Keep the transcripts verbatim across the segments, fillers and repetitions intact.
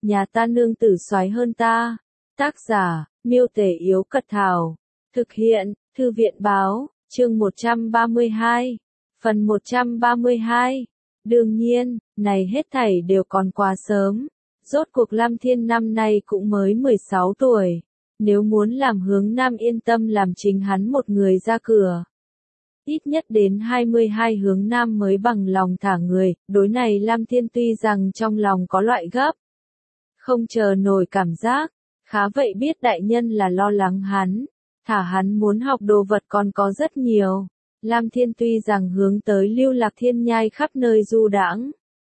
nhà ta nương tử soái hơn ta. Tác giả, Miêu Tể Yếu Cật Thảo. Thực hiện, Thư viện Báo, chương một trăm ba mươi hai. Phần một trăm ba mươi hai. Đương nhiên, này hết thảy đều còn quá sớm. Rốt cuộc Lam Thiên năm nay cũng mới mười sáu tuổi. Nếu muốn làm Hướng Nam yên tâm làm chính hắn một người ra cửa, ít nhất đến hai mươi hai Hướng Nam mới bằng lòng thả người. Đối này Lam Thiên tuy rằng trong lòng có loại gấp không chờ nổi cảm giác, khá vậy biết đại nhân là lo lắng hắn, thả hắn muốn học đồ vật còn có rất nhiều. Lam Thiên tuy rằng hướng tới Lưu Lạc Thiên nhai khắp nơi du đãng,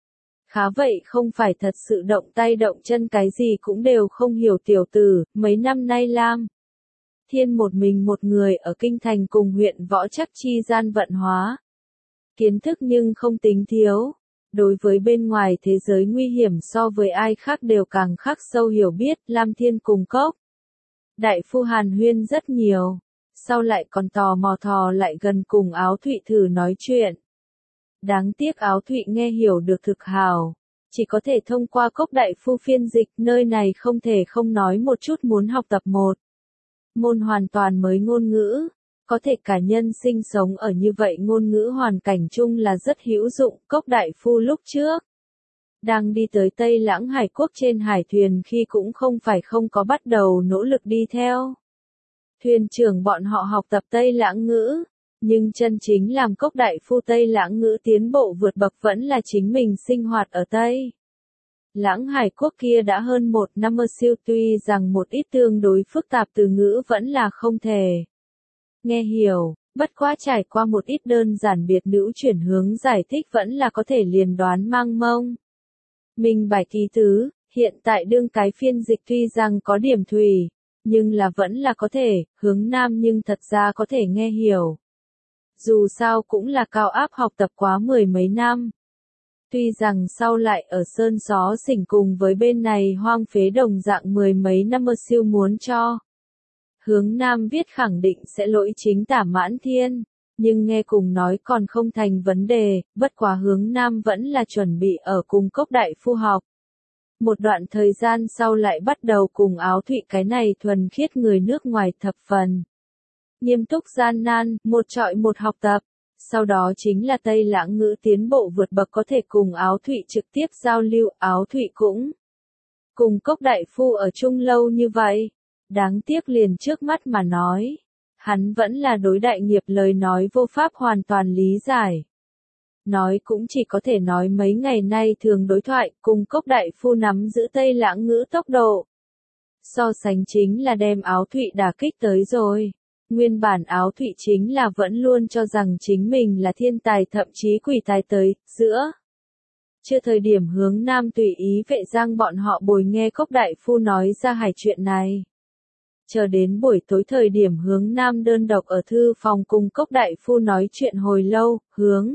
khá vậy không phải thật sự động tay động chân, cái gì cũng đều không hiểu tiểu tử. Mấy năm nay Lam Thiên một mình một người ở kinh thành cùng huyện Võ Trắc chi gian vận hóa, kiến thức nhưng không tính thiếu. Đối với bên ngoài thế giới nguy hiểm so với ai khác đều càng khắc sâu hiểu biết. Lam Thiên cùng Cốc đại phu hàn huyên rất nhiều, sau lại còn tò mò thò lại gần cùng Áo Thụy thử nói chuyện. Đáng tiếc Áo Thụy nghe hiểu được thực hào, chỉ có thể thông qua Cốc đại phu phiên dịch. Nơi này không thể không nói một chút, muốn học tập một môn hoàn toàn mới ngôn ngữ, có thể cả nhân sinh sống ở như vậy ngôn ngữ hoàn cảnh chung là rất hữu dụng. Cốc đại phu lúc trước đang đi tới Tây Lãng Hải quốc trên hải thuyền khi cũng không phải không có bắt đầu nỗ lực đi theo thuyền trưởng bọn họ học tập Tây Lãng ngữ, nhưng chân chính làm Cốc đại phu Tây Lãng ngữ tiến bộ vượt bậc vẫn là chính mình sinh hoạt ở Tây Lãng Hải quốc kia đã hơn một năm. Mơ siêu tuy rằng một ít tương đối phức tạp từ ngữ vẫn là không thể nghe hiểu, bất quá trải qua một ít đơn giản biệt nữ chuyển hướng giải thích vẫn là có thể liền đoán mang mông minh bạch ý tứ. Hiện tại đương cái phiên dịch tuy rằng có điểm thùy, nhưng là vẫn là có thể. Hướng Nam nhưng thật ra có thể nghe hiểu, dù sao cũng là cao áp học tập quá mười mấy năm. Tuy rằng sau lại ở sơn xó xỉnh cùng với bên này hoang phế đồng dạng mười mấy năm. Mơ siêu muốn cho Hướng Nam viết khẳng định sẽ lỗi chính tả Mãn Thiên, nhưng nghe cùng nói còn không thành vấn đề. Bất quá Hướng Nam vẫn là chuẩn bị ở cùng Cốc đại phu học. Một đoạn thời gian sau lại bắt đầu cùng Áo Thụy cái này thuần khiết người nước ngoài thập phần nghiêm túc gian nan, một trọi một học tập. Sau đó chính là Tây Lãng ngữ tiến bộ vượt bậc, có thể cùng Áo Thụy trực tiếp giao lưu. Áo Thụy cũng cùng Cốc đại phu ở chung lâu như vậy. Đáng tiếc liền trước mắt mà nói, hắn vẫn là đối đại nghiệp lời nói vô pháp hoàn toàn lý giải. Nói cũng chỉ có thể nói mấy ngày nay thường đối thoại cùng Cốc đại phu nắm giữ Tây Lãng ngữ tốc độ so sánh chính là đem Áo Thụy đả kích tới rồi. Nguyên bản Áo Thụy chính là vẫn luôn cho rằng chính mình là thiên tài, thậm chí quỷ tài tới. Giữa chưa thời điểm Hướng Nam tùy ý Vệ Giang bọn họ bồi nghe Cốc đại phu nói ra hải chuyện này. Chờ đến buổi tối thời điểm Hướng Nam đơn độc ở thư phòng cùng Cốc đại phu nói chuyện hồi lâu, Hướng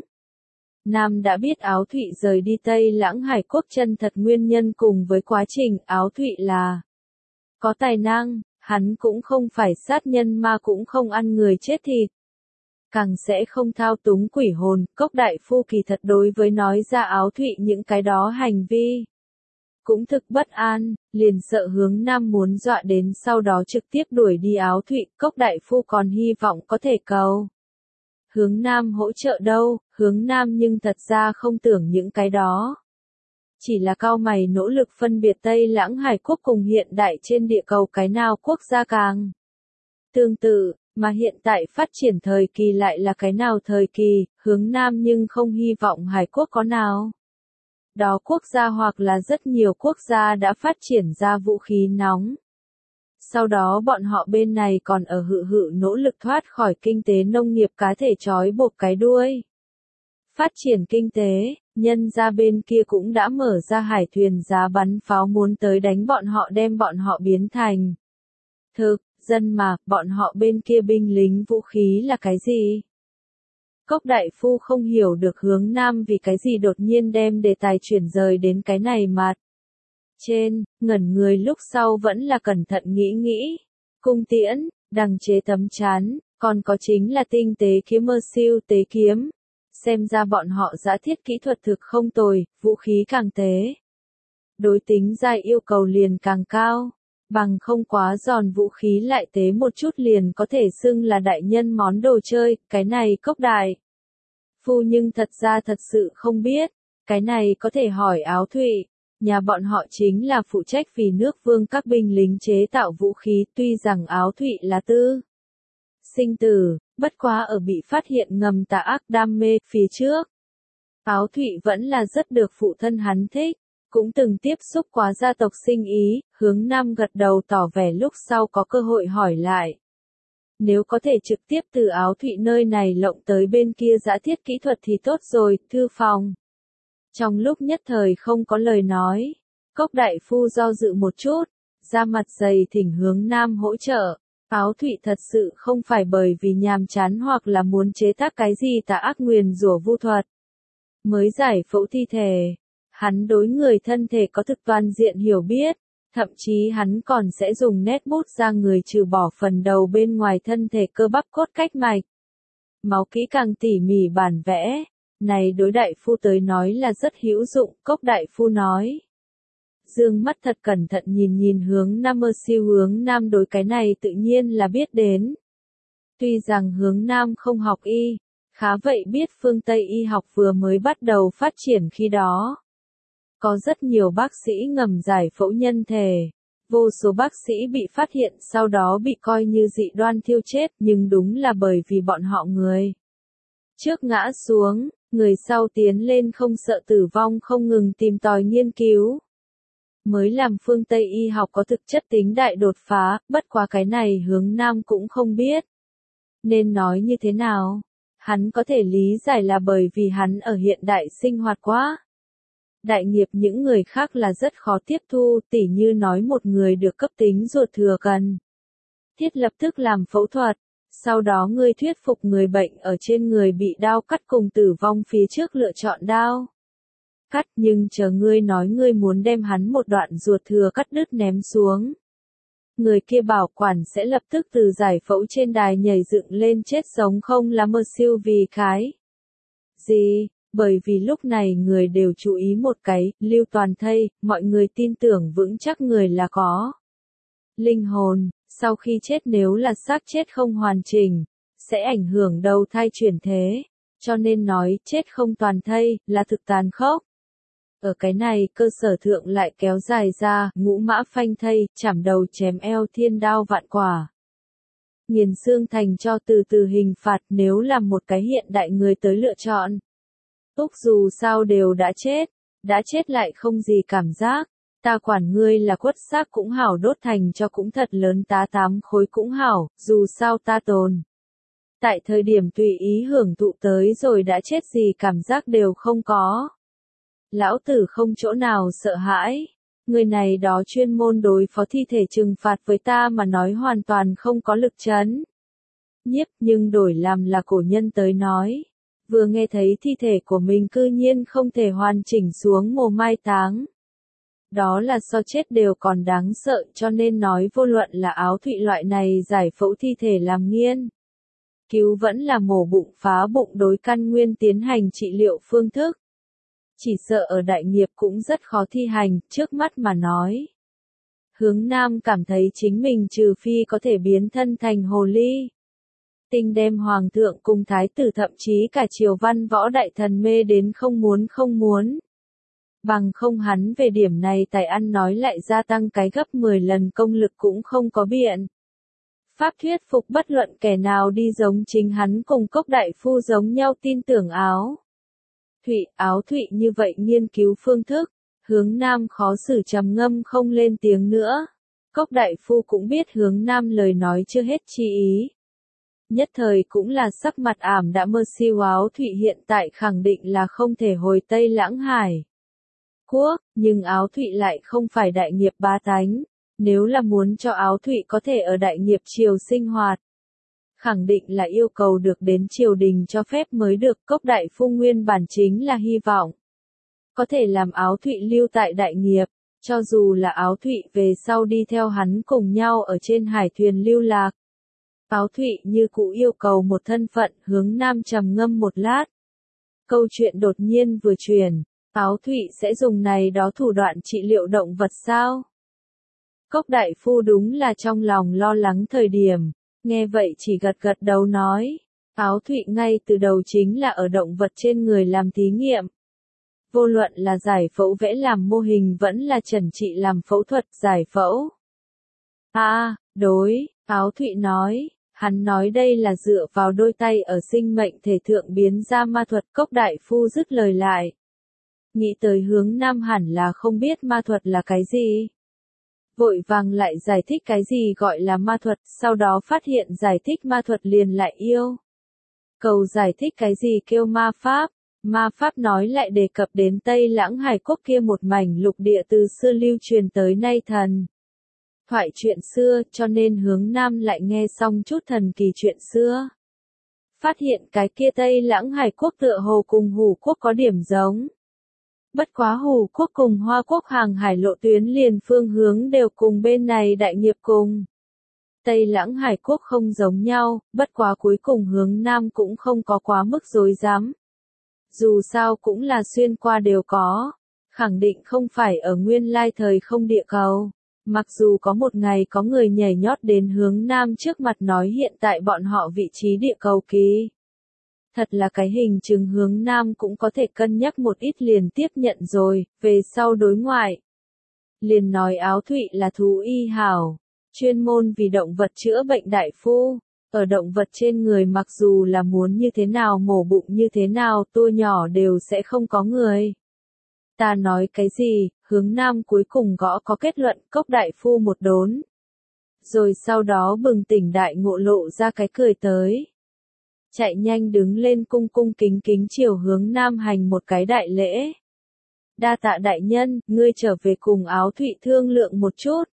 Nam đã biết Áo Thụy rời đi Tây Lãng Hải quốc chân thật nguyên nhân cùng với quá trình. Áo Thụy là có tài năng, hắn cũng không phải sát nhân ma, cũng không ăn người chết thịt, càng sẽ không thao túng quỷ hồn. Cốc đại phu kỳ thật đối với nói ra Áo Thụy những cái đó hành vi cũng thực bất an, liền sợ Hướng Nam muốn dọa đến sau đó trực tiếp đuổi đi Áo Thụy. Cốc đại phu còn hy vọng có thể cầu Hướng Nam hỗ trợ đâu. Hướng Nam nhưng thật ra không tưởng những cái đó, chỉ là cau mày nỗ lực phân biệt Tây Lãng Hải quốc cùng hiện đại trên địa cầu cái nào quốc gia càng tương tự, mà hiện tại phát triển thời kỳ lại là cái nào thời kỳ. Hướng Nam nhưng không hy vọng Hải quốc có nào đó quốc gia hoặc là rất nhiều quốc gia đã phát triển ra vũ khí nóng. Sau đó bọn họ bên này còn ở hự hự nỗ lực thoát khỏi kinh tế nông nghiệp cá thể trói buộc cái đuôi. Phát triển kinh tế, nhân ra bên kia cũng đã mở ra hải thuyền giá bắn pháo muốn tới đánh bọn họ, đem bọn họ biến thành thực dân mà. Bọn họ bên kia binh lính vũ khí là cái gì? Cốc đại phu không hiểu được Hướng Nam vì cái gì đột nhiên đem đề tài chuyển rời đến cái này mặt trên, ngẩn người lúc sau vẫn là cẩn thận nghĩ nghĩ. Cung tiễn, đằng chế tấm chắn, còn có chính là tinh tế kiếm. Mơ siêu tế kiếm, xem ra bọn họ giã thiết kỹ thuật thực không tồi, vũ khí càng tế đối tính dai yêu cầu liền càng cao. Bằng không quá giòn vũ khí lại tế một chút liền có thể xưng là đại nhân món đồ chơi, cái này Cốc đại phu nhưng thật ra thật sự không biết, cái này có thể hỏi Áo Thụy, nhà bọn họ chính là phụ trách vì nước Vương các binh lính chế tạo vũ khí, tuy rằng Áo Thụy là tư sinh tử, bất quá ở bị phát hiện ngầm tà ác đam mê phía trước. Áo Thụy vẫn là rất được phụ thân hắn thích, cũng từng tiếp xúc quá gia tộc sinh ý, Hướng Nam gật đầu tỏ vẻ lúc sau có cơ hội hỏi lại. Nếu có thể trực tiếp từ Áo Thụy nơi này lộng tới bên kia giã thiết kỹ thuật thì tốt rồi, thư phòng. Trong lúc nhất thời không có lời nói, Cốc đại phu do dự một chút, ra mặt dày thỉnh Hướng Nam hỗ trợ. Áo Thụy thật sự không phải bởi vì nhàm chán hoặc là muốn chế tác cái gì tà ác nguyền rủa vu thuật. Mới giải phẫu thi thể, hắn đối người thân thể có thực toàn diện hiểu biết, thậm chí hắn còn sẽ dùng nét bút ra người trừ bỏ phần đầu bên ngoài thân thể cơ bắp cốt cách mạch. Máu kỹ càng tỉ mỉ bản vẽ, này đối đại phu tới nói là rất hữu dụng, Cốc đại phu nói. Dương mắt thật cẩn thận nhìn nhìn Hướng Nam, mơ siêu Hướng Nam đối cái này tự nhiên là biết đến. Tuy rằng Hướng Nam không học y, khá vậy biết phương Tây y học vừa mới bắt đầu phát triển khi đó. Có rất nhiều bác sĩ ngầm giải phẫu nhân thể, vô số bác sĩ bị phát hiện sau đó bị coi như dị đoan thiêu chết, nhưng đúng là bởi vì bọn họ người trước ngã xuống, người sau tiến lên không sợ tử vong không ngừng tìm tòi nghiên cứu. Mới làm phương Tây y học có thực chất tính đại đột phá, bất quá cái này Hướng Nam cũng không biết. Nên nói như thế nào? Hắn có thể lý giải là bởi vì hắn ở hiện đại sinh hoạt quá. Đại nghiệp những người khác là rất khó tiếp thu, tỉ như nói một người được cấp tính ruột thừa cần thiết lập tức làm phẫu thuật, sau đó ngươi thuyết phục người bệnh ở trên người bị đao cắt cùng tử vong phía trước lựa chọn đao cắt, nhưng chờ ngươi nói ngươi muốn đem hắn một đoạn ruột thừa cắt đứt ném xuống. Người kia bảo quản sẽ lập tức từ giải phẫu trên đài nhảy dựng lên chết sống không là mơ siêu vì cái gì, bởi vì lúc này người đều chú ý một cái, lưu toàn thây, mọi người tin tưởng vững chắc người là có linh hồn, sau khi chết nếu là xác chết không hoàn chỉnh, sẽ ảnh hưởng đầu thai chuyển thế, cho nên nói chết không toàn thây, là thực tàn khốc. Ở cái này cơ sở thượng lại kéo dài ra, ngũ mã phanh thây, chảm đầu chém eo thiên đao vạn quả. Nghiền xương thành cho từ từ hình phạt nếu là một cái hiện đại người tới lựa chọn. Úc dù sao đều đã chết, đã chết lại không gì cảm giác, ta quản ngươi là quất xác cũng hảo đốt thành cho cũng thật lớn tá tám khối cũng hảo, dù sao ta tồn. Tại thời điểm tùy ý hưởng thụ tới rồi đã chết gì cảm giác đều không có. Lão tử không chỗ nào sợ hãi, người này đó chuyên môn đối phó thi thể trừng phạt với ta mà nói hoàn toàn không có lực chấn nhiếp, nhưng đổi làm là cổ nhân tới nói. Vừa nghe thấy thi thể của mình cư nhiên không thể hoàn chỉnh xuống mồ mai táng. Đó là so chết đều còn đáng sợ, cho nên nói vô luận là Áo Thụy loại này giải phẫu thi thể làm nghiên cứu vẫn là mổ bụng phá bụng đối căn nguyên tiến hành trị liệu phương thức. Chỉ sợ ở đại nghiệp cũng rất khó thi hành, trước mắt mà nói. Hướng Nam cảm thấy chính mình trừ phi có thể biến thân thành hồ ly. Tinh đem hoàng thượng cùng thái tử thậm chí cả triều văn võ đại thần mê đến không muốn không muốn. Bằng không hắn về điểm này tài ăn nói lại gia tăng cái gấp mười lần công lực cũng không có biện. Pháp thuyết phục bất luận kẻ nào đi giống chính hắn cùng Cốc đại phu giống nhau tin tưởng Áo Thụy, Áo Thụy như vậy nghiên cứu phương thức, Hướng Nam khó xử trầm ngâm không lên tiếng nữa. Cốc đại phu cũng biết Hướng Nam lời nói chưa hết chi ý. Nhất thời cũng là sắc mặt ảm đã mơ siêu Áo Thụy hiện tại khẳng định là không thể hồi Tây Lãng Hải Quốc, nhưng Áo Thụy lại không phải đại nghiệp bá tánh, nếu là muốn cho Áo Thụy có thể ở đại nghiệp triều sinh hoạt. Khẳng định là yêu cầu được đến triều đình cho phép mới được. Cốc đại phu nguyên bản chính là hy vọng có thể làm Áo Thụy lưu tại đại nghiệp, cho dù là Áo Thụy về sau đi theo hắn cùng nhau ở trên hải thuyền lưu lạc. Áo Thụy như cũ yêu cầu một thân phận. Hướng Nam trầm ngâm một lát. Câu chuyện đột nhiên vừa chuyển, Áo Thụy sẽ dùng này đó thủ đoạn trị liệu động vật sao? Cốc đại phu đúng là trong lòng lo lắng thời điểm, nghe vậy chỉ gật gật đầu nói, Áo Thụy ngay từ đầu chính là ở động vật trên người làm thí nghiệm. Vô luận là giải phẫu vẽ làm mô hình vẫn là chẩn trị làm phẫu thuật giải phẫu. À, đối, Áo Thụy nói, hắn nói đây là dựa vào đôi tay ở sinh mệnh thể thượng biến ra ma thuật. Cốc đại phu dứt lời lại. Nghĩ tới Hướng Nam hẳn là không biết ma thuật là cái gì. Vội vàng lại giải thích cái gì gọi là ma thuật, sau đó phát hiện giải thích ma thuật liền lại yêu. Cầu giải thích cái gì kêu ma pháp. Ma pháp nói lại đề cập đến Tây Lãng Hải quốc kia một mảnh lục địa từ xưa lưu truyền tới nay thần thoại chuyện xưa, cho nên Hướng Nam lại nghe xong chút thần kỳ chuyện xưa. Phát hiện cái kia Tây Lãng Hải quốc tựa hồ cùng Hủ quốc có điểm giống. Bất quá Hủ quốc cùng Hoa quốc hàng hải lộ tuyến liền phương hướng đều cùng bên này đại nghiệp cùng. Tây Lãng Hải quốc không giống nhau, bất quá cuối cùng Hướng Nam cũng không có quá mức dối dám. Dù sao cũng là xuyên qua đều có, khẳng định không phải ở nguyên lai thời không địa cầu. Mặc dù có một ngày có người nhảy nhót đến Hướng Nam trước mặt nói hiện tại bọn họ vị trí địa cầu ký. Thật là cái hình chứng Hướng Nam cũng có thể cân nhắc một ít liền tiếp nhận rồi, về sau đối ngoại. Liền nói Áo Thụy là thú y hảo, chuyên môn vì động vật chữa bệnh đại phu. Ở động vật trên người mặc dù là muốn như thế nào mổ bụng như thế nào tua nhỏ đều sẽ không có người. Ta nói cái gì, Hướng Nam cuối cùng gõ có kết luận. Cốc đại phu một đốn. Rồi sau đó bừng tỉnh đại ngộ lộ ra cái cười tới. Chạy nhanh đứng lên cung cung kính kính chiều Hướng Nam hành một cái đại lễ. Đa tạ đại nhân, ngươi trở về cùng Áo Thụy thương lượng một chút.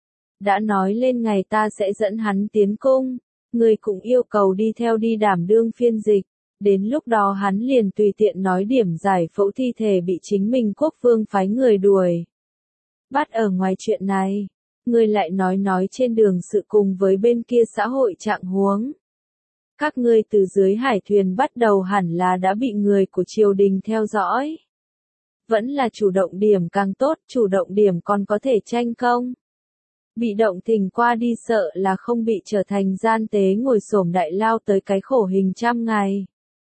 Đã nói lên ngày ta sẽ dẫn hắn tiến cung. Người cũng yêu cầu đi theo đi đảm đương phiên dịch, đến lúc đó hắn liền tùy tiện nói điểm giải phẫu thi thể bị chính mình quốc vương phái người đuổi. Bắt ở ngoài chuyện này, người lại nói nói trên đường sự cùng với bên kia xã hội trạng huống. Các ngươi từ dưới hải thuyền bắt đầu hẳn là đã bị người của triều đình theo dõi. Vẫn là chủ động điểm càng tốt, chủ động điểm còn có thể tranh công. Bị động thình qua đi sợ là không bị trở thành gian tế ngồi xổm đại lao tới cái khổ hình trăm ngày.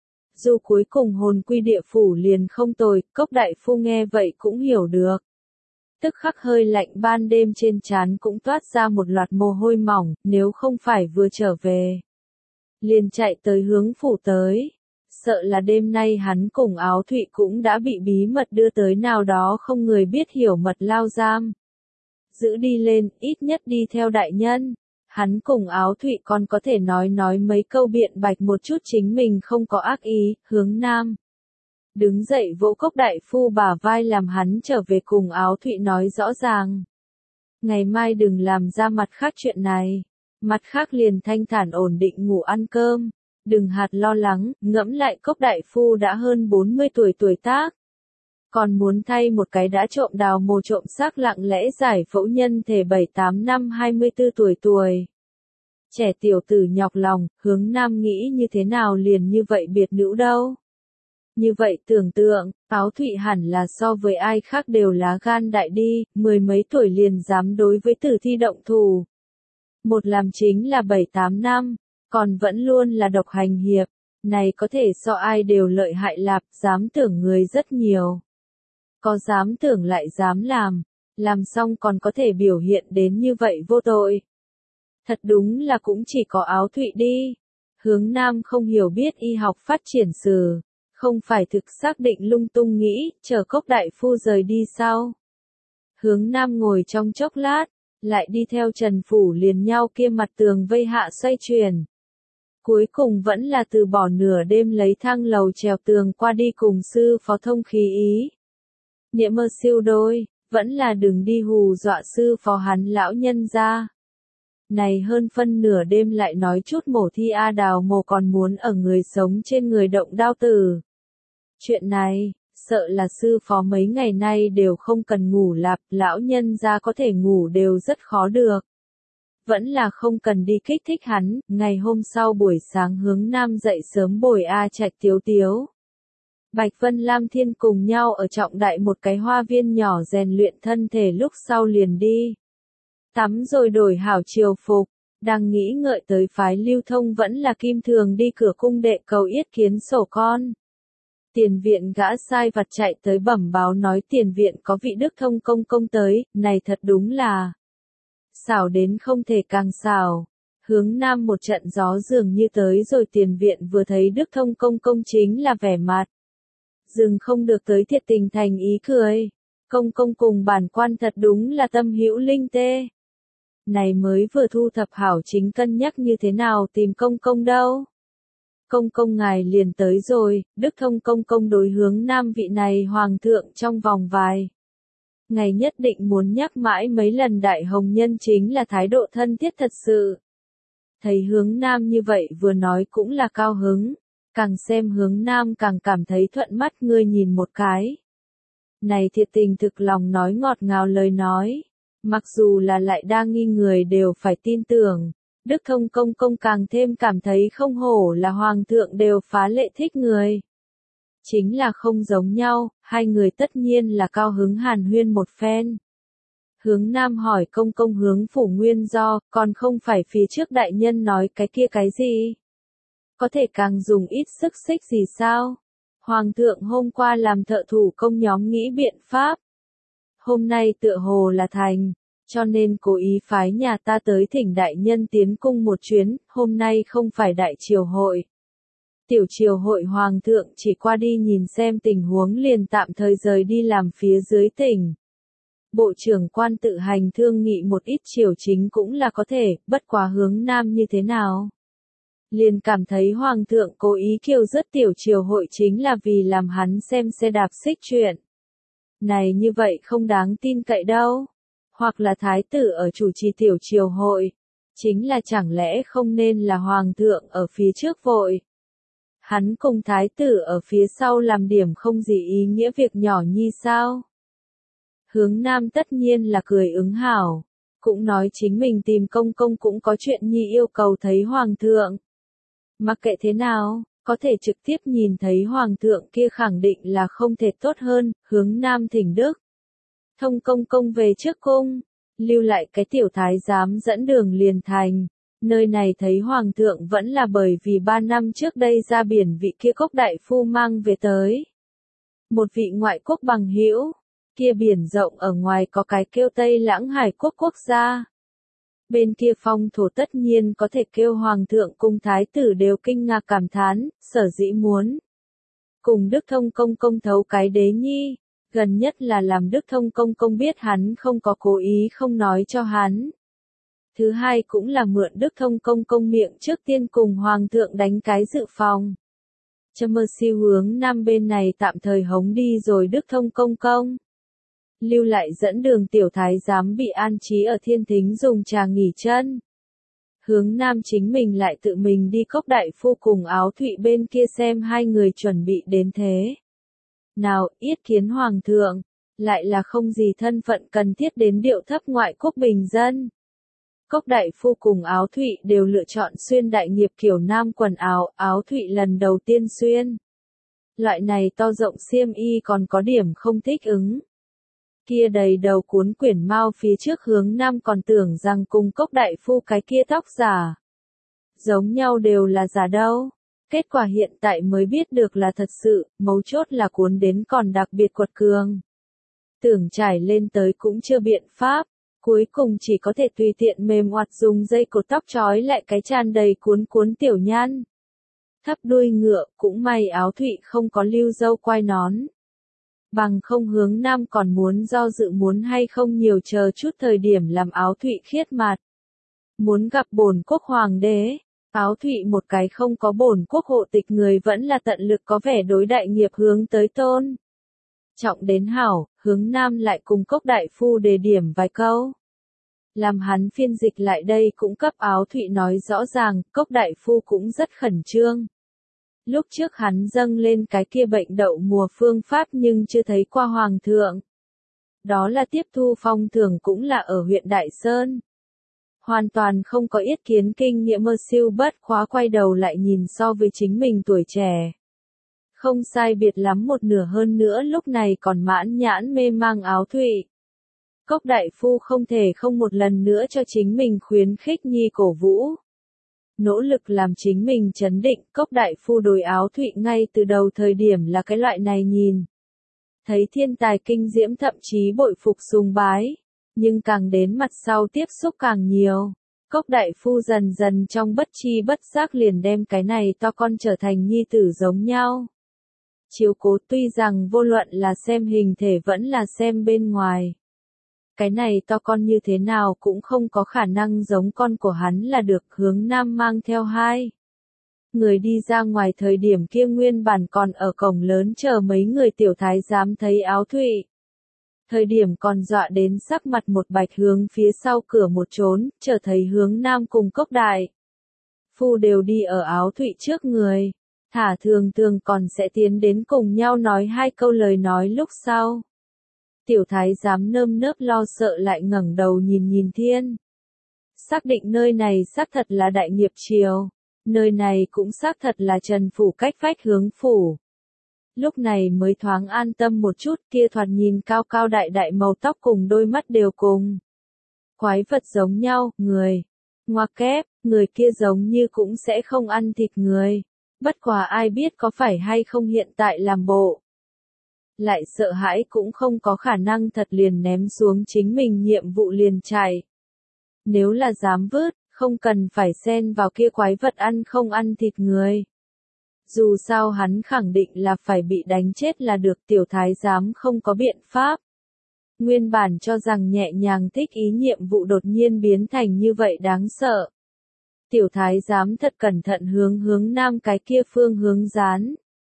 Dù cuối cùng hồn quy địa phủ liền không tồi, Cốc đại phu nghe vậy cũng hiểu được. Tức khắc hơi lạnh ban đêm trên trán cũng toát ra một loạt mồ hôi mỏng, nếu không phải vừa trở về. Liền chạy tới hướng phủ tới. Sợ là đêm nay hắn cùng Áo Thụy cũng đã bị bí mật đưa tới nào đó không người biết hiểu mật lao giam. Giữ đi lên, ít nhất đi theo đại nhân. Hắn cùng Áo Thụy còn có thể nói nói mấy câu biện bạch một chút chính mình không có ác ý. Hướng Nam đứng dậy vỗ Cốc đại phu bả vai làm hắn trở về cùng Áo Thụy nói rõ ràng. Ngày mai đừng làm ra mặt khác chuyện này. Mặt khác liền thanh thản ổn định ngủ ăn cơm. Đừng hạt lo lắng, ngẫm lại Cốc đại phu đã hơn bốn mươi tuổi tuổi tác. Còn muốn thay một cái đã trộm đào mồ trộm xác lặng lẽ giải phẫu nhân thể bảy tám năm hai mươi tư tuổi tuổi. Trẻ tiểu tử nhọc lòng, Hướng Nam nghĩ như thế nào liền như vậy biệt nữ đâu. Như vậy tưởng tượng, Áo Thụy hẳn là so với ai khác đều lá gan đại đi, mười mấy tuổi liền dám đối với tử thi động thủ. Một làm chính là bảy tám năm, còn vẫn luôn là độc hành hiệp, này có thể so ai đều lợi hại lạp, dám tưởng người rất nhiều. Có dám tưởng lại dám làm, làm xong còn có thể biểu hiện đến như vậy vô tội. Thật đúng là cũng chỉ có Áo Thụy đi. Hướng Nam không hiểu biết y học phát triển sử, không phải thực xác định lung tung nghĩ, chờ Cốc đại phu rời đi sau. Hướng Nam ngồi trong chốc lát, lại đi theo Trần Phủ liền nhau kia mặt tường vây hạ xoay chuyển. Cuối cùng vẫn là từ bỏ nửa đêm lấy thang lầu trèo tường qua đi cùng sư phó thông khí ý. Niệm mơ siêu đôi, vẫn là đừng đi hù dọa sư phó hắn lão nhân ra. Này hơn phân nửa đêm lại nói chút mổ thi A Đào mồ còn muốn ở người sống trên người động đao tử. Chuyện này, sợ là sư phó mấy ngày nay đều không cần ngủ lạp, lão nhân ra có thể ngủ đều rất khó được. Vẫn là không cần đi kích thích hắn, ngày hôm sau buổi sáng Hướng Nam dậy sớm bồi A Trạch Tiếu Tiếu. Bạch Vân Lam Thiên cùng nhau ở trọng đại một cái hoa viên nhỏ rèn luyện thân thể, lúc sau liền đi tắm rồi đổi hảo triều phục, đang nghĩ ngợi tới phái Lưu Thông vẫn là Kim Thường đi cửa cung đệ cầu yết kiến sổ con. Tiền viện gã sai vặt chạy tới bẩm báo nói tiền viện có vị Đức Thông công công tới, này thật đúng là xảo đến không thể càng xảo. Hướng Nam một trận gió dường như tới rồi, tiền viện vừa thấy Đức Thông công công chính là vẻ mặt dừng không được tới thiệt tình thành ý cười. Công công cùng bản quan thật đúng là tâm hữu linh tê. Này mới vừa thu thập hảo chính cân nhắc như thế nào tìm công công đâu. Công công ngài liền tới rồi. Đức Thông công công đối Hướng Nam vị này hoàng thượng trong vòng vài ngày nhất định muốn nhắc mãi mấy lần, đại hồng nhân chính là thái độ thân thiết thật sự. Thấy Hướng Nam như vậy vừa nói cũng là cao hứng, càng xem Hướng Nam càng cảm thấy thuận mắt. Ngươi nhìn một cái, này thiệt tình thực lòng nói ngọt ngào lời nói, mặc dù là lại đa nghi người đều phải tin tưởng. Đức Thông công công càng thêm cảm thấy không hổ là hoàng thượng đều phá lệ thích người. Chính là không giống nhau, hai người tất nhiên là cao hứng hàn huyên một phen. Hướng Nam hỏi công công hướng phủ nguyên do, còn không phải phía trước đại nhân nói cái kia cái gì? Có thể càng dùng ít sức xích gì sao? Hoàng thượng hôm qua làm thợ thủ công nhóm nghĩ biện pháp. Hôm nay tựa hồ là thành, cho nên cố ý phái nhà ta tới thỉnh đại nhân tiến cung một chuyến, hôm nay không phải đại triều hội. Tiểu triều hội hoàng thượng chỉ qua đi nhìn xem tình huống liền tạm thời rời đi làm phía dưới tỉnh. Bộ trưởng quan tự hành thương nghị một ít triều chính cũng là có thể, bất quá Hướng Nam như thế nào? Liền cảm thấy hoàng thượng cố ý kiêu dứt tiểu triều hội chính là vì làm hắn xem xe đạp xích chuyện. Này như vậy không đáng tin cậy đâu. Hoặc là thái tử ở chủ trì tiểu triều hội, chính là chẳng lẽ không nên là hoàng thượng ở phía trước vội. Hắn cùng thái tử ở phía sau làm điểm không gì ý nghĩa việc nhỏ nhi sao? Hướng Nam tất nhiên là cười ứng hảo, cũng nói chính mình tìm công công cũng có chuyện nhi yêu cầu thấy hoàng thượng. Mặc kệ thế nào, có thể trực tiếp nhìn thấy hoàng thượng kia khẳng định là không thể tốt hơn. Hướng Nam thỉnh Đức Thông công công về trước cung, lưu lại cái tiểu thái giám dẫn đường liền thành. Nơi này thấy hoàng thượng vẫn là bởi vì ba năm trước đây ra biển vị kia Cốc đại phu mang về tới. Một vị ngoại quốc bằng hữu, kia biển rộng ở ngoài có cái kêu Tây Lãng Hải quốc quốc gia. Bên kia phong thổ tất nhiên có thể kêu hoàng thượng cùng thái tử đều kinh ngạc cảm thán, sở dĩ muốn cùng Đức Thông công công thấu cái đế nhi, gần nhất là làm Đức Thông công công biết hắn không có cố ý không nói cho hắn. Thứ hai cũng là mượn Đức Thông công công miệng trước tiên cùng hoàng thượng đánh cái dự phòng. Châm mơ siêu Hướng Nam bên này tạm thời hống đi rồi Đức Thông công công. Lưu lại dẫn đường tiểu thái giám bị an trí ở thiên thính dùng trà nghỉ chân. Hướng Nam chính mình lại tự mình đi Cốc đại phu cùng Áo Thụy bên kia xem hai người chuẩn bị đến thế nào yết kiến hoàng thượng, lại là không gì thân phận cần thiết đến điệu thấp ngoại quốc bình dân. Cốc đại phu cùng Áo Thụy đều lựa chọn xuyên đại nghiệp kiểu nam quần áo, Áo Thụy lần đầu tiên xuyên. Loại này to rộng xiêm y còn có điểm không thích ứng. Kia đầy đầu cuốn quyển mao phía trước Hướng Nam còn tưởng rằng cùng Cốc đại phu cái kia tóc giả giống nhau đều là giả đâu. Kết quả hiện tại mới biết được là thật sự, mấu chốt là cuốn đến còn đặc biệt quật cường. Tưởng trải lên tới cũng chưa biện pháp, cuối cùng chỉ có thể tùy tiện mềm oặt dùng dây cột tóc trói lại cái tràn đầy cuốn cuốn tiểu nhan. Thấp đuôi ngựa, cũng may Áo Thụy không có lưu dâu quai nón. Bằng không Hướng Nam còn muốn do dự muốn hay không nhiều chờ chút thời điểm làm Áo Thụy khiết mặt. Muốn gặp bổn quốc hoàng đế, Áo Thụy một cái không có bổn quốc hộ tịch người vẫn là tận lực có vẻ đối đại nghiệp hướng tới tôn. Trọng đến hảo, Hướng Nam lại cùng Cốc đại phu đề điểm vài câu. Làm hắn phiên dịch lại đây cũng cấp Áo Thụy nói rõ ràng, Cốc đại phu cũng rất khẩn trương. Lúc trước hắn dâng lên cái kia bệnh đậu mùa phương pháp nhưng chưa thấy qua hoàng thượng. Đó là tiếp thu phong thưởng cũng là ở huyện Đại Sơn. Hoàn toàn không có yết kiến kinh nghiệm mơ siêu bất khóa quay đầu lại nhìn so với chính mình tuổi trẻ. Không sai biệt lắm một nửa hơn nữa lúc này còn mãn nhãn mê mang Áo Thụy. Cốc đại phu không thể không một lần nữa cho chính mình khuyến khích nhi cổ vũ. Nỗ lực làm chính mình chấn định, Cốc đại phu đối Áo Thụy ngay từ đầu thời điểm là cái loại này nhìn. Thấy thiên tài kinh diễm thậm chí bội phục sùng bái, nhưng càng đến mặt sau tiếp xúc càng nhiều. Cốc đại phu dần dần trong bất chi bất giác liền đem cái này to con trở thành nhi tử giống nhau. Chiếu cố tuy rằng vô luận là xem hình thể vẫn là xem bên ngoài. Cái này to con như thế nào cũng không có khả năng giống con của hắn là được. Hướng Nam mang theo hai người đi ra ngoài thời điểm kia nguyên bản còn ở cổng lớn chờ mấy người tiểu thái giám thấy Áo Thụy. Thời điểm còn dọa đến sắc mặt một bạch hướng phía sau cửa một trốn, chờ thấy Hướng Nam cùng Cốc đại phu đều đi ở Áo Thụy trước người. Thả thường thường còn sẽ tiến đến cùng nhau nói hai câu lời nói lúc sau. Tiểu thái giám nơm nớp lo sợ lại ngẩng đầu nhìn nhìn thiên. Xác định nơi này xác thật là Đại Nghiệp Triều. Nơi này cũng xác thật là Trần Phủ cách vách Hướng Phủ. Lúc này mới thoáng an tâm một chút, kia thoạt nhìn cao cao đại đại màu tóc cùng đôi mắt đều cùng. Quái vật giống nhau, người. Ngoặc kép, người kia giống như cũng sẽ không ăn thịt người. Bất quá ai biết có phải hay không hiện tại làm bộ. Lại sợ hãi cũng không có khả năng thật liền ném xuống chính mình nhiệm vụ liền chạy. Nếu là dám vứt, không cần phải xen vào kia quái vật ăn không ăn thịt người. Dù sao hắn khẳng định là phải bị đánh chết là được, tiểu thái giám không có biện pháp. Nguyên bản cho rằng nhẹ nhàng thích ý nhiệm vụ đột nhiên biến thành như vậy đáng sợ. Tiểu thái giám thật cẩn thận hướng Hướng Nam cái kia phương hướng dán.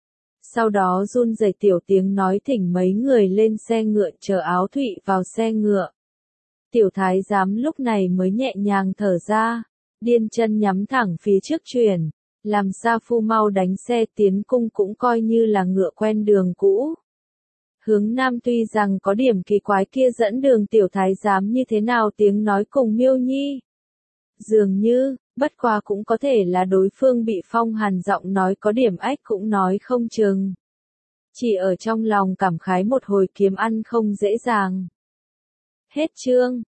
Sau đó run rẩy tiểu tiếng nói thỉnh mấy người lên xe ngựa chờ Áo Thụy vào xe ngựa. Tiểu thái giám lúc này mới nhẹ nhàng thở ra, điên chân nhắm thẳng phía trước chuyển, làm Sa Phu mau đánh xe tiến cung cũng coi như là ngựa quen đường cũ. Hướng Nam tuy rằng có điểm kỳ quái kia dẫn đường tiểu thái giám như thế nào tiếng nói cùng Miêu Nhi. Dường như, bất quá cũng có thể là đối phương bị Phong Hàn giọng nói có điểm ách cũng nói không chừng. Chỉ ở trong lòng cảm khái một hồi kiếm ăn không dễ dàng. Hết chương.